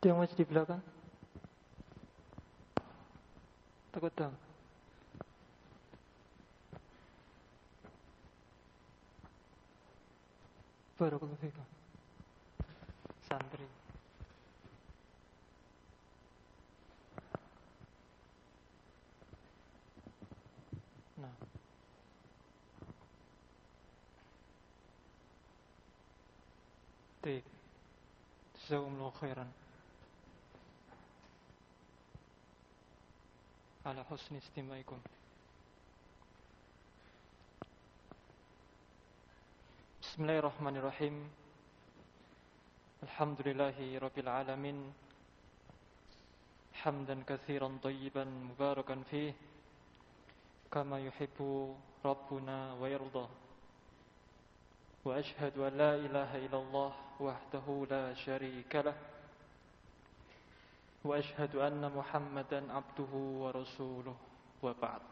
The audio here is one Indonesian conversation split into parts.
Dia masih di belakang. Takut dong. Barakallahu fikum. Santri. Nah. Baik. Jazakumullahu khairan. Ala husni istimaikum. Bismillahirrahmanirrahim. Alhamdulillahi rabbil alamin. Hamdan katsiran thayyiban mubarakan fih kama yuhibbu rabbuna wa yarda. Wa ashhadu an la ilaha illallah wahdahu la syarika lah. Wa ashhadu anna Muhammadan abduhu wa rasuluh wa ba'd.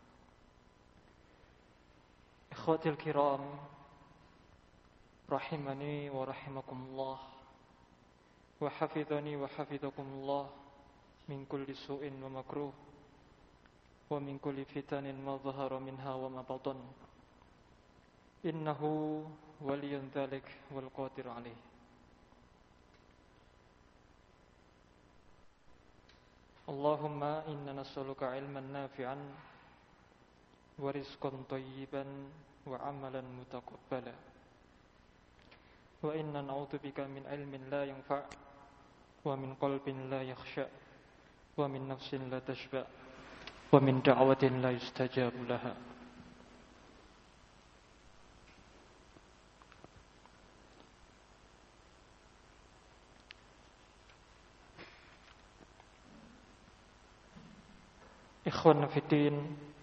Ikhwatil kiram, rahimani wa rahimakumullah, wa hafidhani wa hafidhakumullah min kulli su'in wa makruh, wa min kulli fitanin ma dhahara minha wa ma batan. Innahu waliyun dzalik wal qadir alaih. Allahumma inna nas'aluka ilman nafi'an wa rizqan thayyiban wa amalan mutaqabbala. Wa inna na'udzubika min ilmin la yanfa' wa min qalbin la yakhsha' wa min nafsin la tashba' wa min da'watin la yustajabu laha. Ikhwan fillah,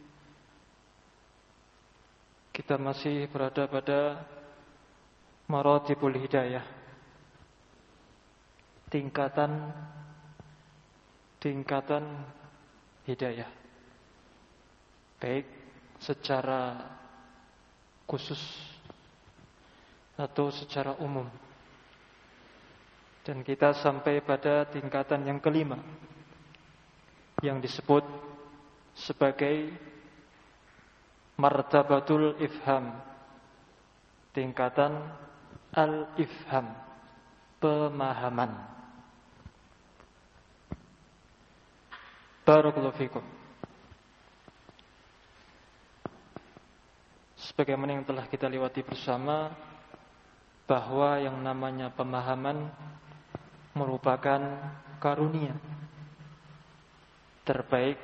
kita masih berada pada maratibul hidayah, tingkatan hidayah, baik secara khusus atau secara umum. Dan kita sampai pada tingkatan yang kelima, yang disebut sebagai martabatul ifham, tingkatan al-ifham, pemahaman. Barakallahu fikum. Sebagaimana yang telah kita lewati bersama, bahwa yang namanya pemahaman merupakan karunia terbaik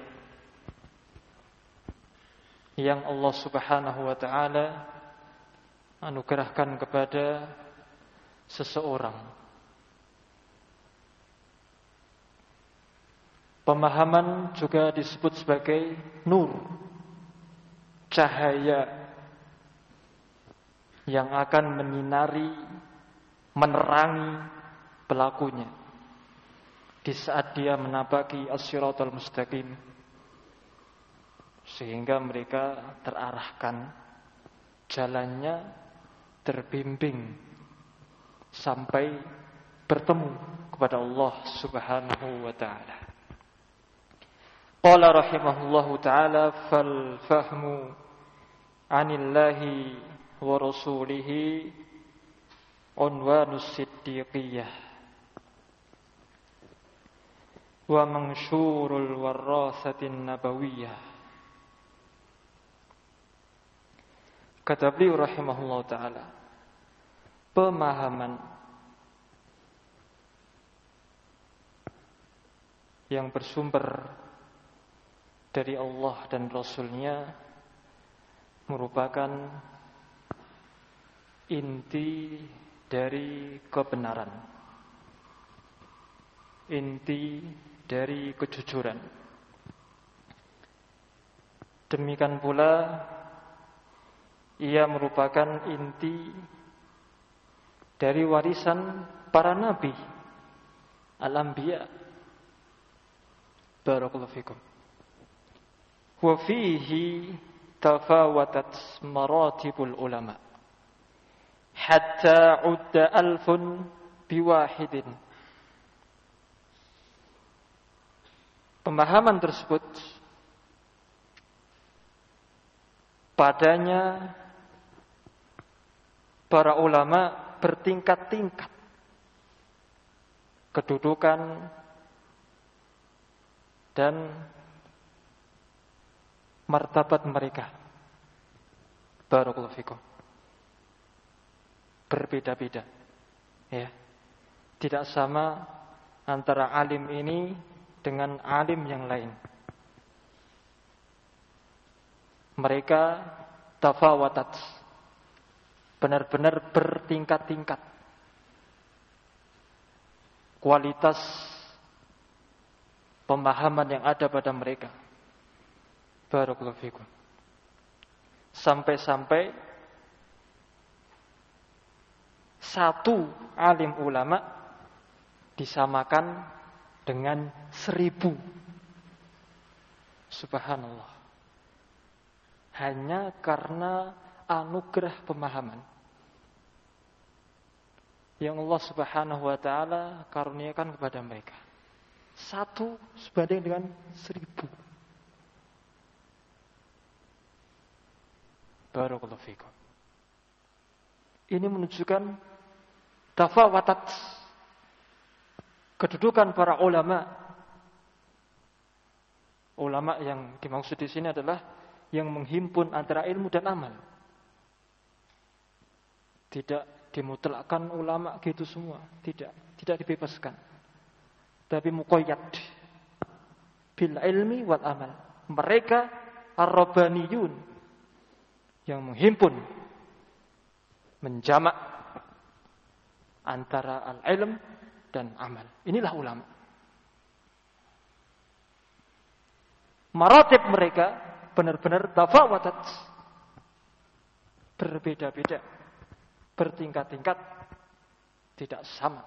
yang Allah Subhanahu wa ta'ala anugerahkan kepada seseorang. Pemahaman juga disebut sebagai nur, cahaya yang akan menyinari, menerangi pelakunya di saat dia menapaki as-siratal mustaqim, sehingga mereka terarahkan, jalannya terbimbing sampai bertemu kepada Allah Subhanahu wa ta'ala. Qala rahimahullahu ta'ala, fal fahmu anillahi wa rasulihi unwanus siddiqiyah wa mansyurul warasatin nabawiyah. Kata beliau rahimahullah ta'ala, pemahaman yang bersumber dari Allah dan Rasulnya merupakan inti dari kebenaran, inti dari kejujuran. Demikian pula ia merupakan inti dari warisan para nabi, al-anbiya. Barakallahu fikum. Wa fihi tafawatat maratibul ulama hatta udda alfun biwahidin. Pemahaman tersebut padanya para ulama bertingkat-tingkat kedudukan dan martabat mereka. Barakallahu fikum. Berbeda-beda. Ya. Tidak sama antara alim ini dengan alim yang lain. Mereka tafawatat. Benar-benar bertingkat-tingkat. Kualitas pemahaman yang ada pada mereka. Barakallahu fikum. Sampai-sampai satu alim ulama disamakan dengan 1000. Subhanallah. Hanya karena anugerah pemahaman yang Allah Subhanahu wa taala karuniakan kepada mereka. Satu sebanding dengan 1000. Barakallahu fikum. Ini menunjukkan tafawatat kedudukan para ulama. Ulama yang dimaksud di sini adalah yang menghimpun antara ilmu dan amal. Tidak dimutlakkan ulama gitu semua, tidak dibebaskan. Tapi muqayyad bil ilmi wal amal. Mereka ar-rabbaniyun yang menghimpun, menjamak antara al-ilm dan amal. Inilah ulama. Maratib mereka benar-benar tafawatat, berbeda-beda, bertingkat-tingkat, tidak sama.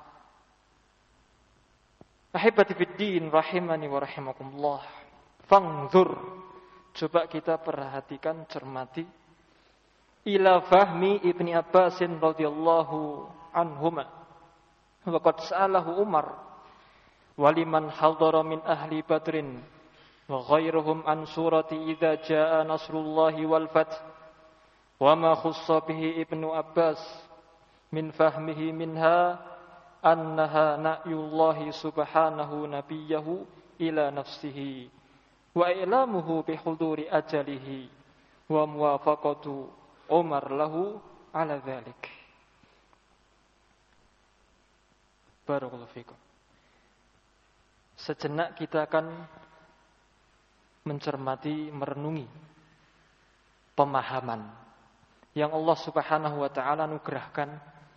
Ahibati fiddin rahimani wa rahimakumullah. Fangzur, coba kita perhatikan, cermati ila fahmi Ibni Abbasin radhiyallahu anhuma. Wa qad sa'alahu Umar waliman hadara min ahli Badrin wa ghairuhum an surati idza jaa nasrullahi wal fath wa ma khussa bihi Ibnu Abbas min fahmihi minha annaha na'yullahi subhanahu nabiyahu ila nafsihi wa ilamuhu bihuduri ajalihi wa muwafaqatu Umar lahu ala dzalik. Barakallahu fikum. Sejenak kita akan mencermati, merenungi pemahaman yang Allah Subhanahu wa taala anugerahkan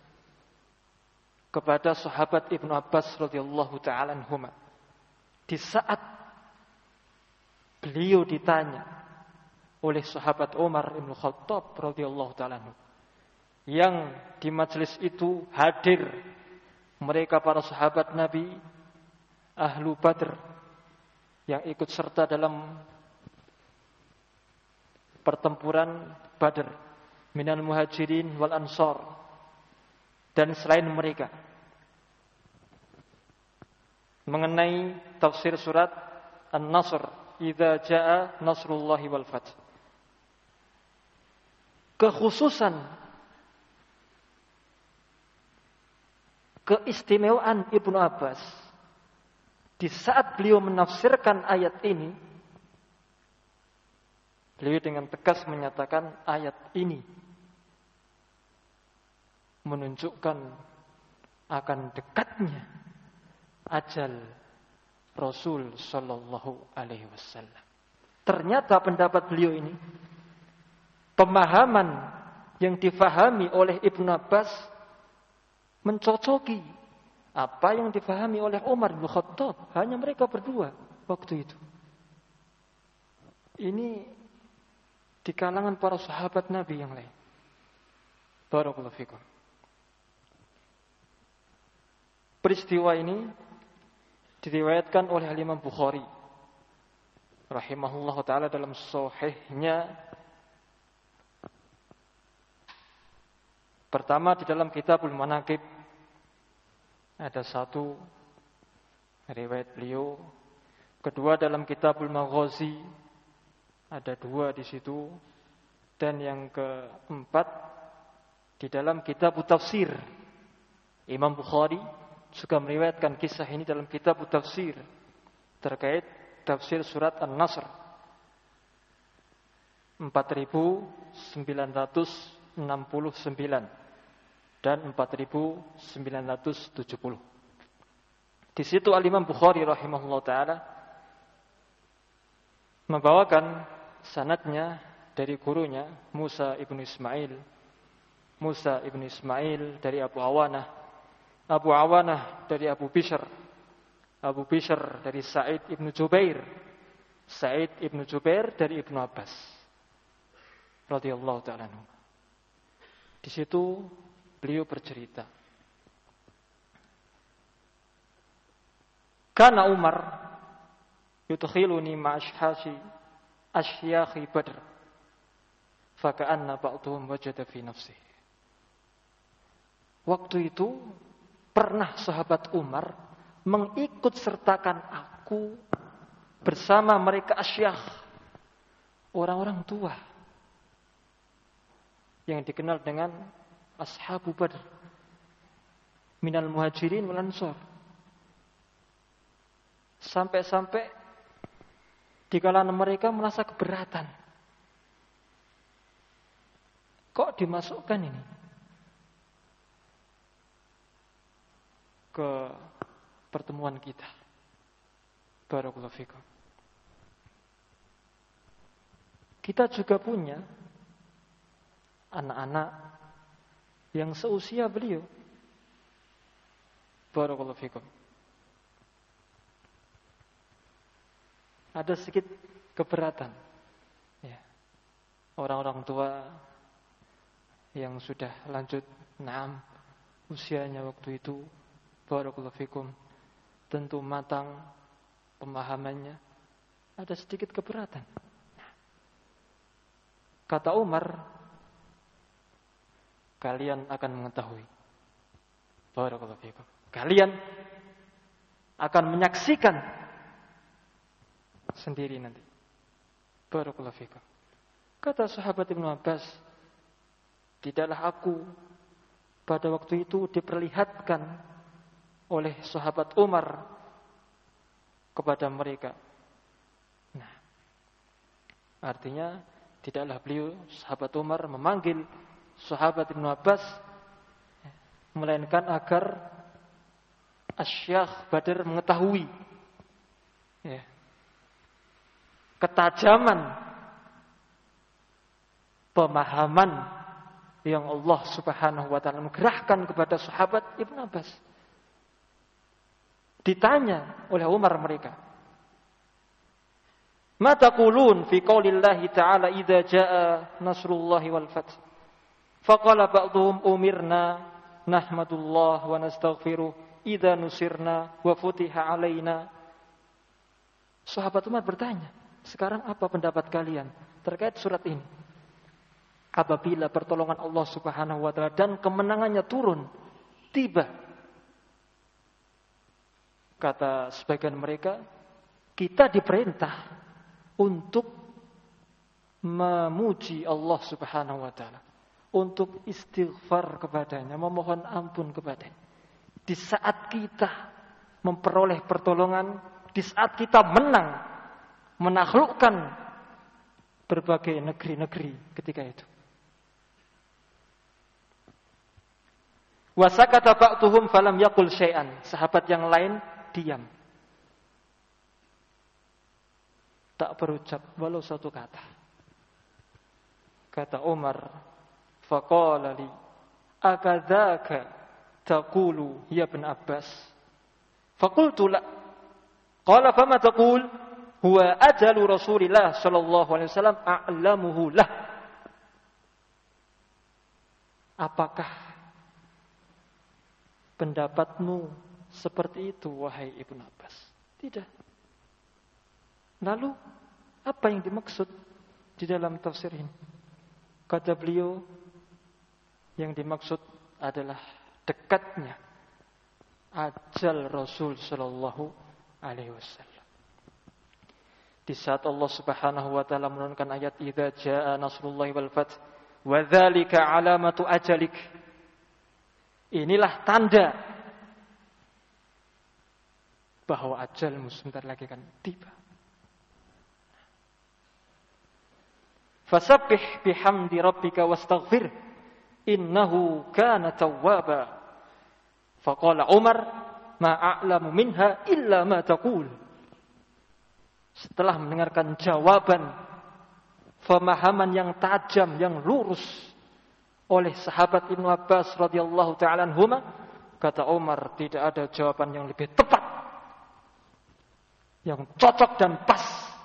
kepada sahabat Ibnu Abbas radhiyallahu taala anhuma. Di saat beliau ditanya oleh sahabat Umar Ibn Khattab radhiyallahu ta'ala anhu, yang di majelis itu hadir mereka para sahabat Nabi Ahlu Badr yang ikut serta dalam pertempuran Badr minal muhajirin wal ansar dan selain mereka, mengenai tafsir surat An-Nasr idza jaa nasrullahi wal fath. Kekhususan, keistimewaan Ibnu Abbas di saat beliau menafsirkan ayat ini, beliau dengan tegas menyatakan ayat ini menunjukkan akan dekatnya ajal Rasul sallallahu alaihi wasallam. Ternyata pendapat beliau ini, pemahaman yang difahami oleh Ibnu Abbas mencocoki apa yang difahami oleh Umar bin Khattab. Hanya mereka berdua waktu itu. Ini di kalangan para sahabat Nabi yang lain. Barakallahu fikum. Peristiwa ini diriwayatkan oleh Imam Bukhari rahimahullah ta'ala dalam sahihnya. Pertama di dalam Kitabul Manaqib ada satu riwayat beliau, Kedua dalam Kitabul Maghazi, ada 2 di situ. Dan yang keempat di dalam Kitab Tafsir. Imam Bukhari juga meriwayatkan kisah ini dalam Kitab Tafsir terkait tafsir surat An-Nasr 4969 dan 4970. Di situ Al-Imam Bukhari rahimahullah taala membawakan sanadnya dari gurunya Musa ibnu Ismail dari Abu Awanah dari Abu Bishr dari Sa'id ibnu Jubair dari Ibnu Abbas radhiyallahu ta'ala anhu. Di situ beliau bercerita, kana Umar yudkhiluni ma'ashhashi asyakhi Badr faka'anna ba'duhum wajada fi nafsihi. Waktu itu pernah sahabat Umar mengikut sertakan aku bersama mereka asyakh, orang-orang tua yang dikenal dengan Ashabu Badr minal muhajirin wal ansor. Sampai-sampai di kalangan mereka merasa keberatan. Kok dimasukkan ini ke pertemuan kita? Barakallahu fikum. Kita juga punya anak-anak yang seusia beliau. Barakallahu fikum. Ada sedikit keberatan, ya. Orang-orang tua yang sudah lanjut, usianya waktu itu, barakallahu fikum, tentu matang pemahamannya, ada sedikit keberatan. Kata Umar, kalian akan mengetahui, barakallahu fikum, kalian akan menyaksikan sendiri nanti. Barakallahu fikum. Kata sahabat Ibnu Abbas, tidaklah aku pada waktu itu diperlihatkan oleh sahabat Umar kepada mereka. Nah, artinya tidaklah beliau sahabat Umar memanggil sahabat Ibnu Abbas melainkan agar Asy-Syaikh Badr mengetahui, ya, ketajaman pemahaman yang Allah Subhanahu wa taala menggerahkan kepada sahabat Ibnu Abbas. Ditanya oleh Umar mereka, "Ma taqulun fi qaulillahi ta'ala idza jaa nasrullahi wal fath?" Faqala ba'dhum umirna nahmadullah wa nastaghfiruh idza nusirna wa futiha alaina. Sahabat Umar bertanya, sekarang apa pendapat kalian terkait surat ini? Apabila pertolongan Allah Subhanahu wa taala dan kemenangannya turun, tiba. Kata sebagian mereka, kita diperintah untuk memuji Allah Subhanahu wa taala, untuk istighfar kepadanya, memohon ampun kepadanya. Di saat kita memperoleh pertolongan, di saat kita menang menaklukkan berbagai negeri-negeri ketika itu. Wa sakata ba'dhum falam yaqul syai'an. Sahabat yang lain diam, tak berucap walau satu kata. Kata Umar, faqala li akadzaka taqulu ya ibn Abbas? Faqultu la. Qala fama taqul? Huwa ajalu Rasulillah sallallahu alaihi wasallam a'lamuhu lah. Apakah pendapatmu seperti itu wahai Ibnu Abbas? Tidak. Lalu apa yang dimaksud di dalam tafsir ini? Kata beliau, yang dimaksud adalah dekatnya ajal Rasul sallallahu alaihi wasallam. Di saat Allah Subhanahu wa taala menurunkan ayat idza jaa nasrullahi wal fath wa dzalika alamatu ajalik. Inilah tanda bahwa ajalmu sebentar lagi akan tiba. Fasabbih bihamdi rabbika wastaghfir innahu kana tawwaba. Faqala Umar ma a'lamu minha illa ma taqul. Setelah mendengarkan jawaban pemahaman yang tajam, yang lurus oleh sahabat Ibnu Abbas radhiyallahu taala anhuma, kata Umar, tidak ada jawaban yang lebih tepat, yang cocok dan pas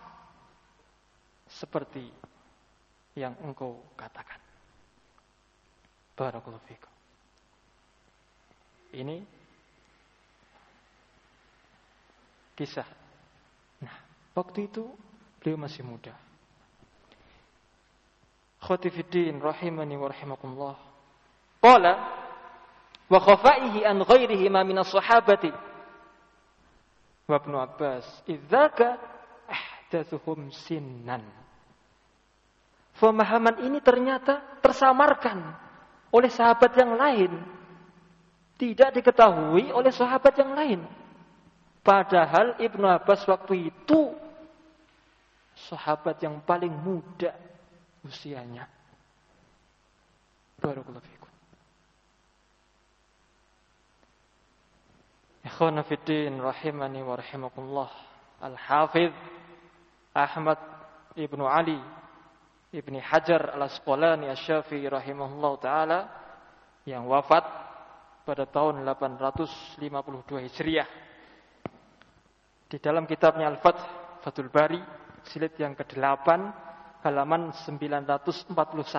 seperti yang engkau katakan. Barakallahu fikum. Ini kisah. Nah, waktu itu beliau masih muda. Khotifiddin rahimani wa rahimakumullah. Qala wa khafaihi an ghairihi ma min as-sahabati. Wa Ibnu Abbas idzaka ahdatsuhum sinnan. Pemahaman ini ternyata tersamarkan oleh sahabat yang lain. Tidak diketahui oleh sahabat yang lain. Padahal Ibnu Abbas waktu itu sahabat yang paling muda usianya. Barakallahu fikum. Ikhwana fiddin rahimani wa rahimakumullah. Al-Hafidz Ahmad Ibnu Ali Ibni Hajar Al-Asqalani Asy-Syafi'i rahimahullah taala yang wafat pada tahun 852 Hijriah. Di dalam kitabnya Al-Fath, Fathul Bari, jilid yang ke-8, halaman 941.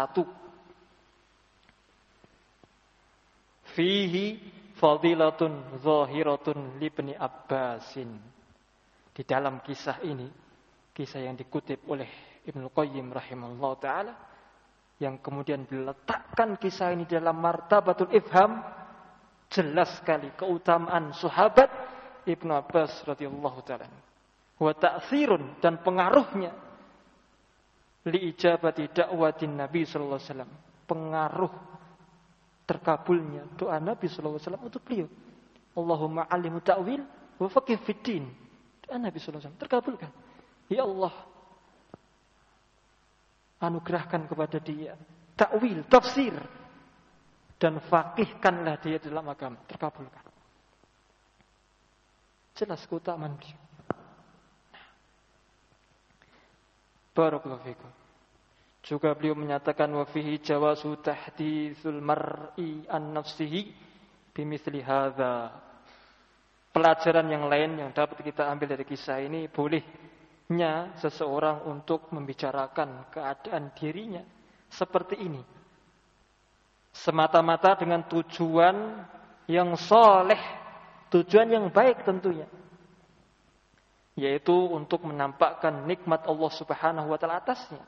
Fihi fadilatun zahiratun libni Abbasin. Di dalam kisah ini, kisah yang dikutip oleh Ibnu Qayyim rahimahullah ta'ala, yang kemudian diletakkan kisah ini dalam martabatul ifham, jelas sekali keutamaan sahabat Ibnu Abbas radhiyallahu ta'ala. Wa ta'thirun, dan pengaruhnya li ijabati da'watin Nabi sallallahu alaihi wasallam, pengaruh terkabulnya doa Nabi sallallahu alaihi wasallam untuk beliau. Allahumma 'allimhu ta'wil wa faqih fid din. Doa Nabi sallallahu alaihi wasallam terkabulkan. Ya Allah, anugerahkan kepada dia takwil, tafsir, dan faqihkanlah dia dalam agama. Terkabulkan. Jelas keutamaan beliau. Barakallahu fikum. Juga beliau menyatakan wa fihi jawazu tahditsul mar'i an nafsihi bimithli hadza. Pelajaran yang lain yang dapat kita ambil dari kisah ini, bolehnya seseorang untuk membicarakan keadaan dirinya seperti ini, semata-mata dengan tujuan yang soleh, tujuan yang baik tentunya, yaitu untuk menampakkan nikmat Allah Subhanahu wa taala atasnya,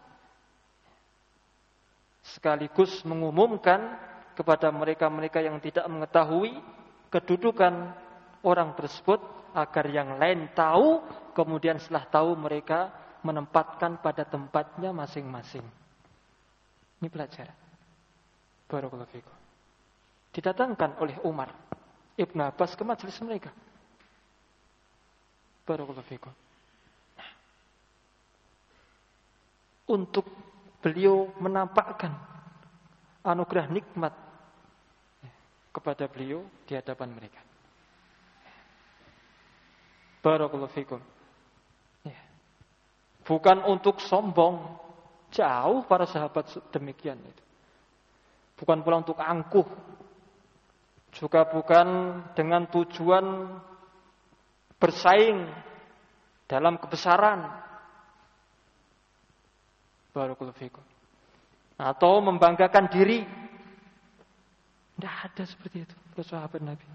sekaligus mengumumkan kepada mereka-mereka yang tidak mengetahui kedudukan orang tersebut, agar yang lain tahu, kemudian setelah tahu mereka menempatkan pada tempatnya masing-masing. Ini pelajaran. Barakallahu fikum. Didatangkan oleh Umar Ibn Abbas ke majelis mereka. Barakallahu fikum. Nah, untuk beliau menampakkan anugerah nikmat kepada beliau di hadapan mereka. Barakallahu fikum. Ya. Bukan untuk sombong, jauh para sahabat demikian itu. Bukan pula untuk angkuh, juga bukan dengan tujuan bersaing dalam kebesaran. Barakallahu fikum. Atau membanggakan diri. Tidak ada seperti itu para sahabat Nabi.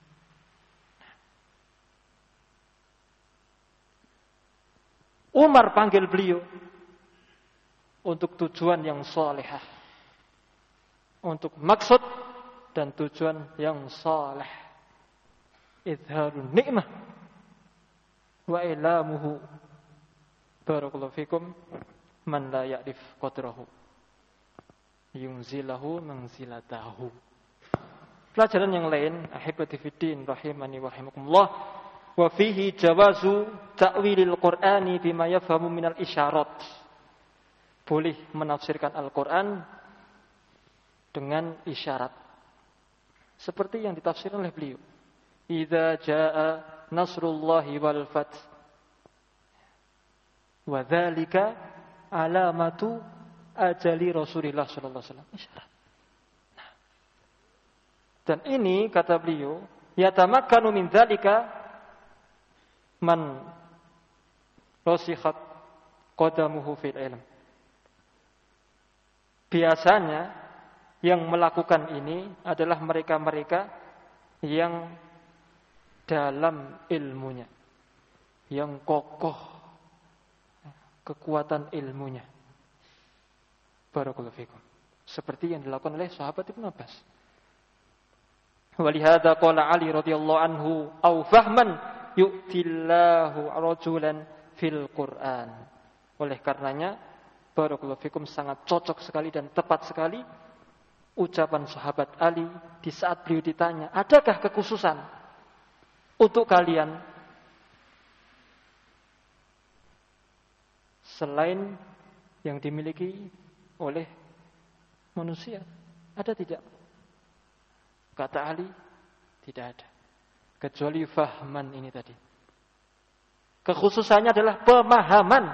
Umar panggil beliau untuk tujuan yang salihah, untuk maksud dan tujuan yang salih. Izharun ni'mah wa ilamuhu Barakallahu fikum. Man la ya'rif qadrahu yunzilahu manzilatahu. Pelajaran yang lain, ahibati fiddin rahimani wa rahimakumullah, wa fihi jawazu ta'wilil Qur'ani bima yafhamu minal isyarat. Boleh menafsirkan Al-Qur'an dengan isyarat. Seperti yang ditafsirkan oleh beliau. Idza jaa nasrullahi wal fath wa dzalika alamatu ajali Rasulullah sallallahu alaihi wasallam. Isyarat. Nah. Dan ini kata beliau, yatamakkanu min dzalika man rasikhat qadamuhu fil ilm. Biasanya yang melakukan ini adalah mereka-mereka yang dalam ilmunya, yang kokoh kekuatan ilmunya. Barakallahu fikum. Seperti yang dilakukan oleh sahabat Ibnu Abbas. Walihada qala Ali radhiyallahu anhu, "Au fahman yu'tillahu rajulan fil Qur'an." Oleh karenanya, barakallahu fikum, sangat cocok sekali dan tepat sekali ucapan sahabat Ali di saat beliau ditanya, "Adakah kekhususan untuk kalian selain yang dimiliki oleh manusia? Ada tidak?" Kata Ali, tidak ada. Kecuali fahman ini tadi. Kekhususannya adalah pemahaman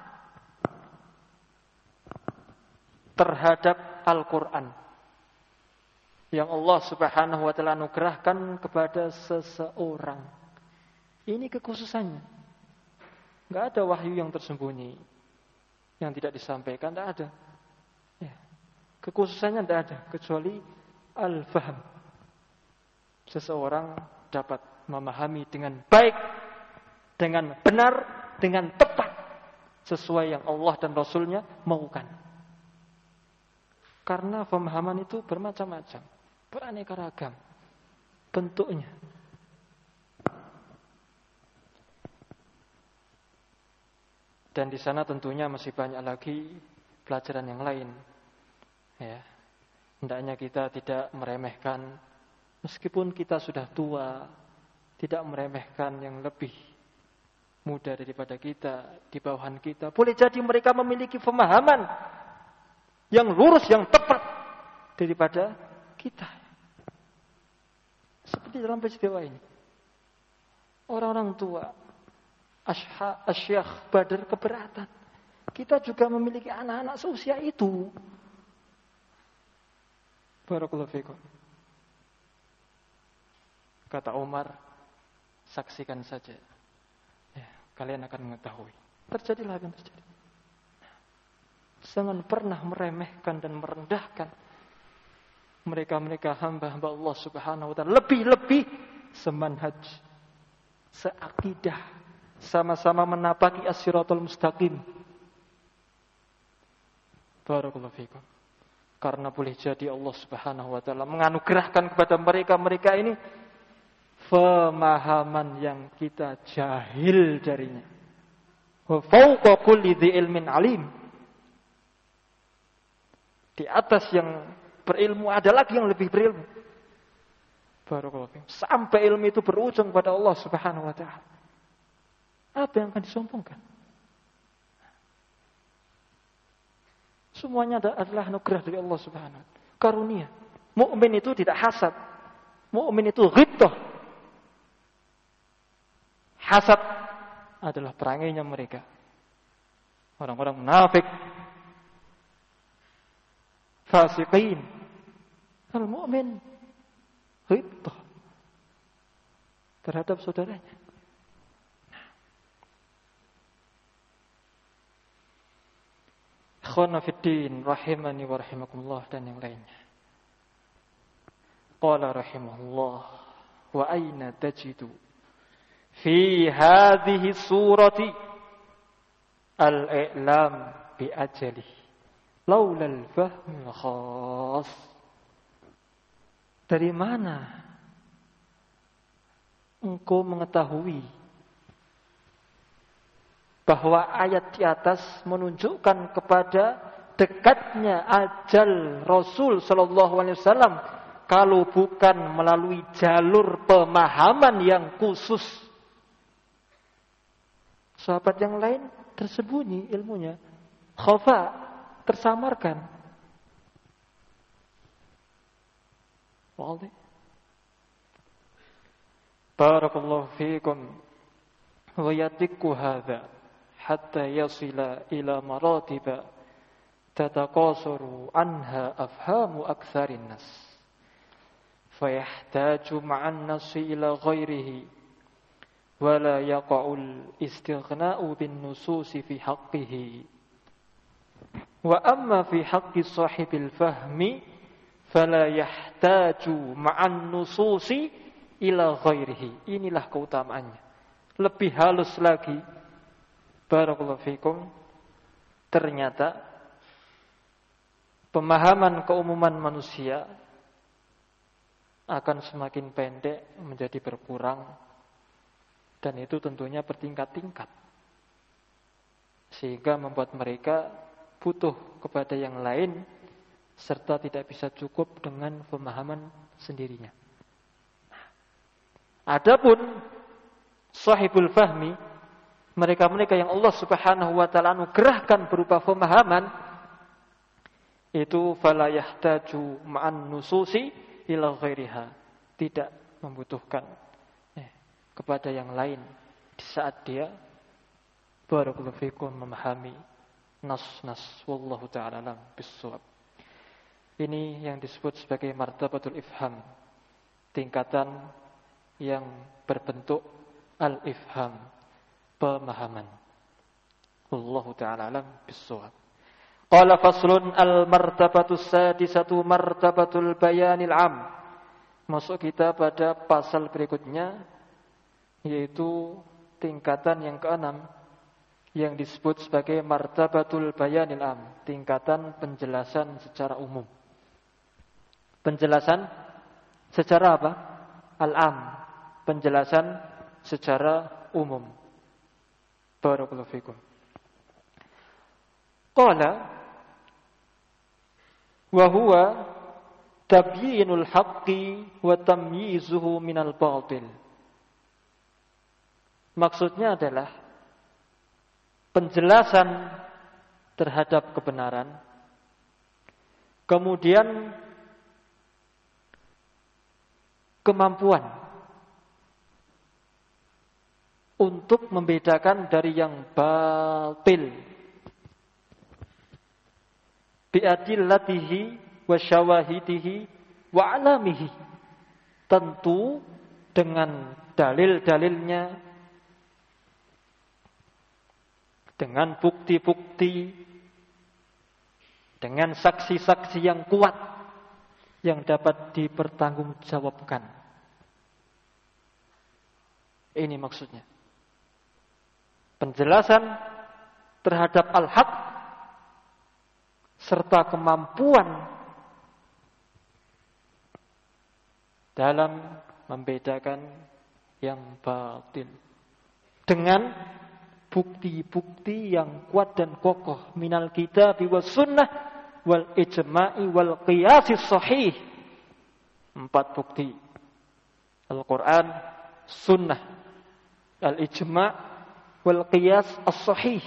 terhadap Al-Quran yang Allah subhanahu wa ta'ala anugerahkan kepada seseorang. Ini kekhususannya. Enggak ada wahyu yang tersembunyi, yang tidak disampaikan, tidak ada. Ya. Kekhususannya tidak ada, kecuali al-fahm. Seseorang dapat memahami dengan baik, dengan benar, dengan tepat, sesuai yang Allah dan Rasulnya maukan. Karena pemahaman itu bermacam-macam, beraneka ragam bentuknya. Dan di sana tentunya masih banyak lagi pelajaran yang lain. Ya. Hendaknya kita tidak meremehkan, meskipun kita sudah tua, tidak meremehkan yang lebih muda daripada kita, di bawahan kita. Boleh jadi mereka memiliki pemahaman yang lurus, yang tepat daripada kita. Seperti dalam peristiwa ini. Orang-orang tua, Asy-Syaikh Badr keberatan. Kita juga memiliki anak-anak seusia itu. Barakallahu fikum. Kata Umar, saksikan saja. Ya, kalian akan mengetahui. Terjadilah apa yang terjadi. Jangan pernah meremehkan dan merendahkan mereka-mereka hamba-hamba Allah subhanahu wa ta'ala. Lebih-lebih semanhaj, seakidah, sama-sama menapaki as-siratal mustaqim. Barakallahu fikum. Karena boleh jadi Allah subhanahu wa ta'ala menganugerahkan kepada mereka-mereka ini pemahaman yang kita jahil darinya. Wa fawqa kulli dzi ilmin alim. Di atas yang berilmu ada lagi yang lebih berilmu. Barakallahu fikum. Sampai ilmu itu berujung pada Allah subhanahu wa ta'ala. Apa yang akan disombongkan? Semuanya adalah anugerah dari Allah subhanahu wa ta'ala. Karunia. Mukmin itu tidak hasad. Mukmin itu ghibthah. Hasad adalah perangainya mereka. Orang-orang munafik, fasiqin. Al-mu'min ghibthah terhadap saudaranya. Ikhwana fiddin rahimani wa rahimakumullah dan yang lainnya. Qala rahimahullah, wa aina tajidu fi hadhihi surati al-i'lam bi ajali laula al-fahm al-khas. Dari mana engkau mengetahui bahwa ayat di atas menunjukkan kepada dekatnya ajal Rasul sallallahu alaihi wasallam kalau bukan melalui jalur pemahaman yang khusus. Sahabat yang lain tersembunyi ilmunya, khafa, tersamarkan. Wazi. Barakallahu fiikum wa yatikku hadza hatta yasila ila maratiba tataqasaru anha afhamu aktsarin nas fayahtaju ma'an nasi ila ghairihi wa la yaqa'ul istighna'u bin nususi fi haqqihi wa amma fi haqqi sahibil fahmi fala yahtaju ma'an nususi ila ghairihi. Inilah keutamaannya. Lebih halus lagi, barakallahu fikum, ternyata pemahaman keumuman manusia akan semakin pendek menjadi berkurang, dan itu tentunya bertingkat-tingkat, sehingga membuat mereka butuh kepada yang lain serta tidak bisa cukup dengan pemahaman sendirinya. Adapun sahibul fahmi, mereka-mereka yang Allah Subhanahu wa taala anugerahkan berupa pemahaman, itu fala yahtaju ma'an nususi ila ghairiha, tidak membutuhkan kepada yang lain di saat dia barakallahu fikum memahami nas-nas, wallahu ta'ala alam bis-shawab. Ini yang disebut sebagai martabatul ifham, tingkatan yang berbentuk al-ifham, pemahaman. Wallahu ta'ala alam bis-shawab. Qala faslun al-martabatus sadisatu martabatul bayanil am. Masuk kita pada pasal berikutnya, yaitu tingkatan yang keenam yang disebut sebagai martabatul bayanil am, tingkatan penjelasan secara umum. Penjelasan secara apa? Al-am, penjelasan secara umum. Barakallahu fikum. Qala wa huwa tabyinul haqqi wa tamyizuhu minal batil. Maksudnya adalah penjelasan terhadap kebenaran, kemudian kemampuan untuk membedakan dari yang batil bi'adillatihi wa syawahidihi wa alamihi, tentu dengan dalil-dalilnya, dengan bukti-bukti, dengan saksi-saksi yang kuat yang dapat dipertanggungjawabkan. Ini maksudnya. Penjelasan terhadap al-haq serta kemampuan dalam membedakan yang batil dengan bukti-bukti yang kuat dan kokoh minal kitab was sunnah wal ijma'i wal qiyas sahih. 4 bukti: Al-Quran, sunnah, al-ijma' wal qiyas as-sahih.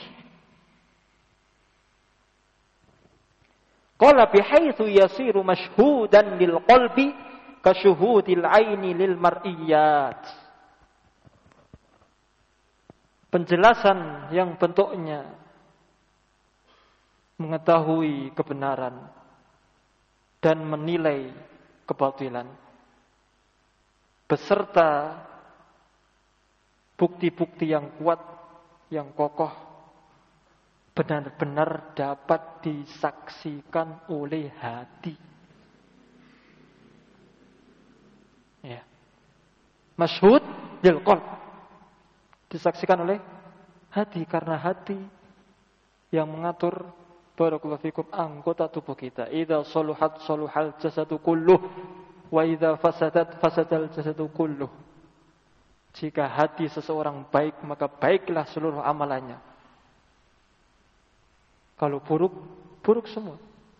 Qala bihaitsu yasiru mashhudan lil qalbi ka syuhudil aini lil mar'iyat. Penjelasan yang bentuknya mengetahui kebenaran dan menilai kebatilan beserta bukti-bukti yang kuat, yang kokoh, benar-benar dapat disaksikan oleh hati. Ya. Masyhud bil qalb, disaksikan oleh hati, karena hati yang mengatur barakallahu fikum anggota tubuh kita. Idza saluhat saluhal jasadu kulluh wa idza fasadat fasadal jasadu kulluh. Jika hati seseorang baik, maka baiklah seluruh amalannya. Kalau buruk, buruk semua.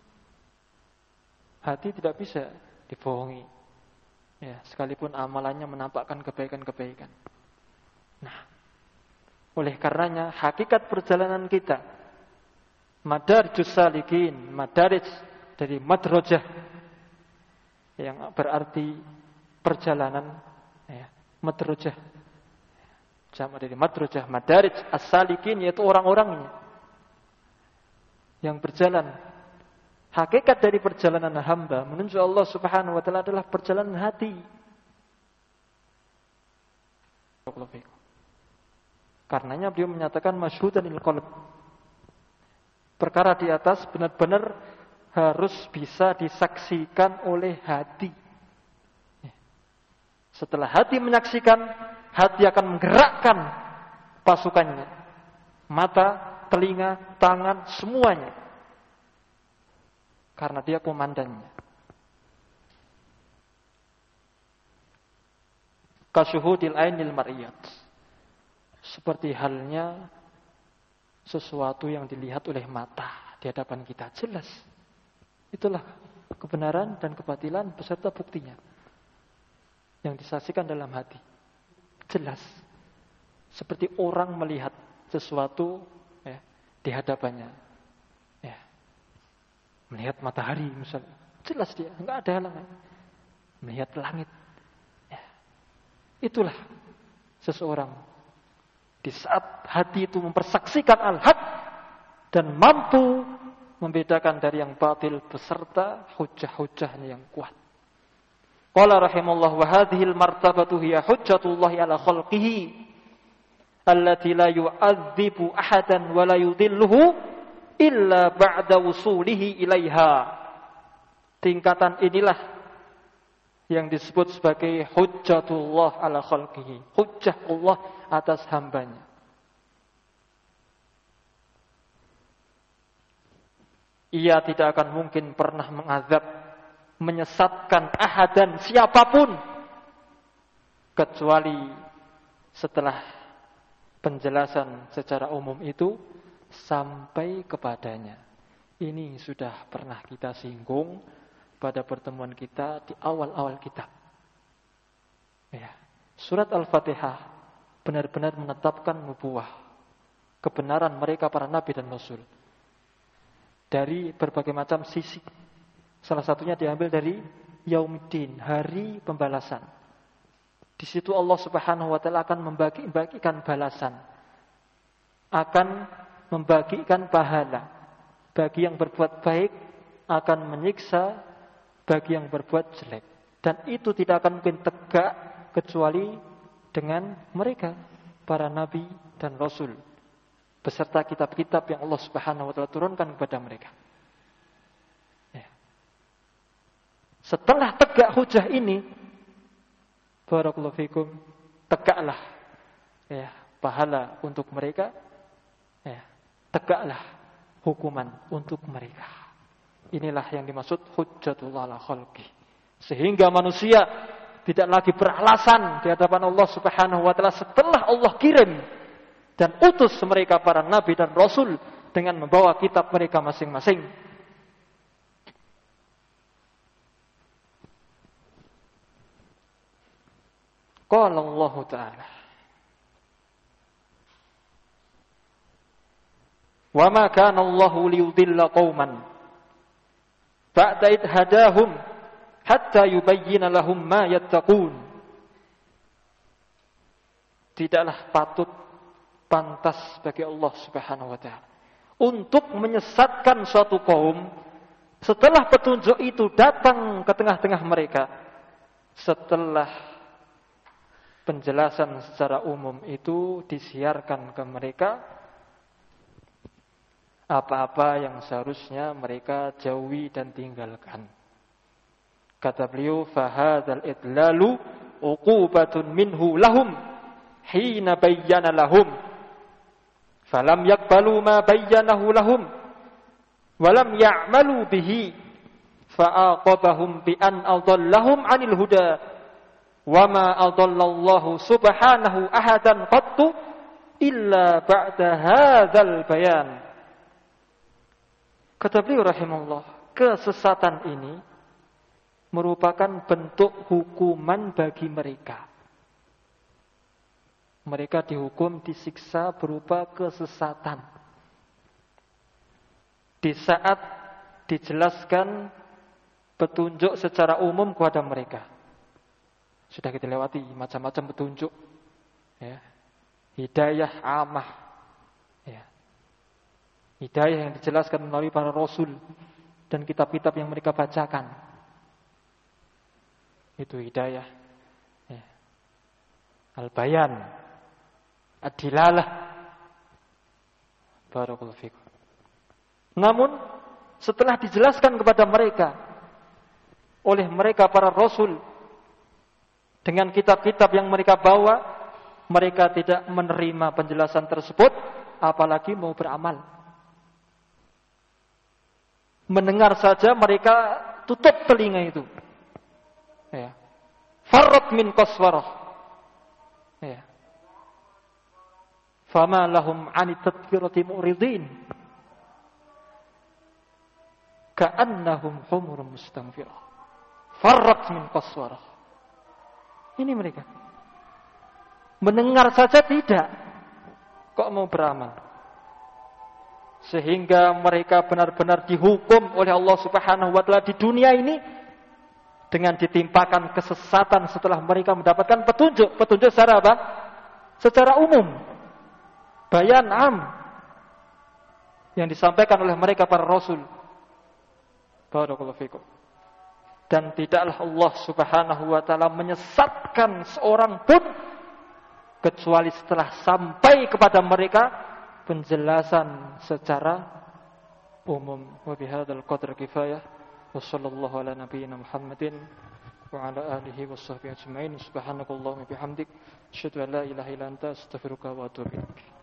Hati tidak bisa dibohongi. Ya, sekalipun amalannya menampakkan kebaikan-kebaikan. Nah, oleh karenanya hakikat perjalanan kita, madarijus salikin, madarij dari madrojah yang berarti perjalanan, ya, madrojah. Jamak dari madrojah, madarij as-salikin yaitu orang-orangnya yang berjalan. Hakikat dari perjalanan hamba menuju Allah Subhanahu wa taala adalah perjalanan hati. Karenanya beliau menyatakan masyhudanil qalb. Perkara di atas benar-benar harus bisa disaksikan oleh hati. Setelah hati menyaksikan, hati akan menggerakkan pasukannya. Mata, telinga, tangan, semuanya. Karena dia komandannya. Kasyuhudil ainil mar'iyat. Seperti halnya sesuatu yang dilihat oleh mata di hadapan kita. Jelas. Itulah kebenaran dan kebatilan beserta buktinya. Yang disaksikan dalam hati. Jelas. Seperti orang melihat sesuatu, ya, di hadapannya. Ya. Melihat matahari misalnya, jelas dia, enggak ada halangan. Melihat langit, ya. Itulah seseorang di saat hati itu mempersaksikan al-haq dan mampu membedakan dari yang batil beserta hujjah-hujjahnya yang kuat. Qala rahimallahu wa hadhihi al-martabatu hiya hujjatullahi ala khalqihi allati la yu'adzibu ahadan wa la yudhilluhu illa ba'da wusulihi ilaiha. Tingkatan inilah yang disebut sebagai hujjatullah ala khalqihi. Hujjah Allah atas hambanya. Ia tidak akan mungkin pernah mengazab, menyesatkan ahadan siapapun kecuali setelah penjelasan secara umum itu sampai kepadanya. Ini sudah pernah kita singgung pada pertemuan kita di awal-awal kitab. Ya. Surat Al-Fatihah benar-benar menetapkan nubuwah, kebenaran mereka para nabi dan rasul dari berbagai macam sisi. Salah satunya diambil dari Yaumiddin, hari pembalasan. Di situ Allah Subhanahu wa taala akan membagikan balasan. Akan membagikan pahala. Bagi yang berbuat baik akan menyiksa bagi yang berbuat jelek. Dan itu tidak akan mungkin tegak kecuali dengan mereka, para nabi dan rasul, beserta kitab-kitab yang Allah Subhanahu wa taala turunkan kepada mereka. Ya. Setelah tegak hujah ini, barakallahu fikum, tegaklah, ya, pahala untuk mereka. Ya. Tegaklah hukuman untuk mereka. Inilah yang dimaksud hujjatullah ala khalqi. Sehingga manusia tidak lagi beralasan di hadapan Allah Subhanahu wa taala setelah Allah kirim dan utus mereka para nabi dan rasul dengan membawa kitab mereka masing-masing. Qala Allah Ta'ala, wa ma kana Allahu liyudilla qauman ba'da id hadahum hatta yubayyana lahum ma yattaqun. Tidaklah patut, pantas bagi Allah Subhanahu wa taala untuk menyesatkan suatu kaum setelah petunjuk itu datang ke tengah-tengah mereka, setelah penjelasan secara umum itu disiarkan ke mereka, apa-apa yang seharusnya mereka jauhi dan tinggalkan. Kata beliau, fahadzal idlalu uqubatun minhu lahum hina bayyana lahum falam yaqbalu ma bayyanahu lahum walam ya'malu bihi fa'aqabahum bi an adallahum 'anil huda wama adallallahu subhanahu ahadan qattu illa ba'da hadzal bayan. Kata beliau rahimahullah, kesesatan ini merupakan bentuk hukuman bagi mereka. Mereka dihukum, disiksa berupa kesesatan. Di saat dijelaskan petunjuk secara umum kepada mereka. Sudah kita lewati macam-macam petunjuk. Ya. Hidayah amah. Ya. Hidayah yang dijelaskan melalui para rasul dan kitab-kitab yang mereka bacakan. Itu hidayah. Ya. Al-bayan. Ad-dilalah. Barakallahu fikum. Namun setelah dijelaskan kepada mereka oleh mereka para rasul dengan kitab-kitab yang mereka bawa, mereka tidak menerima penjelasan tersebut, apalagi mau beramal. Mendengar saja mereka tutup telinga itu. Ya. Farrat min qaswarah. Ya. Fama lahum 'ani tadhkirati mu'ridin. Ka'annahum humurun mustanfirah. Farrat min qaswarah. Ini mereka. Mendengar saja tidak. Kok mau beramal? Sehingga mereka benar-benar dihukum oleh Allah Subhanahu wa taala di dunia ini dengan ditimpakan kesesatan setelah mereka mendapatkan petunjuk. Petunjuk secara apa? Secara umum. Bayan am yang disampaikan oleh mereka para rasul. Barakallahu fikum. Dan tidaklah Allah Subhanahu wa taala menyesatkan seorang pun kecuali setelah sampai kepada mereka penjelasan secara umum. Wa bihadzal qadri kifayah. Wa sallallahu ala nabiyyina Muhammadin wa ala alihi washabbihi ajmain. Subhanakallahumma bihamdik asyhadu an la ilaha illa anta astaghfiruka wa atubu ilaik.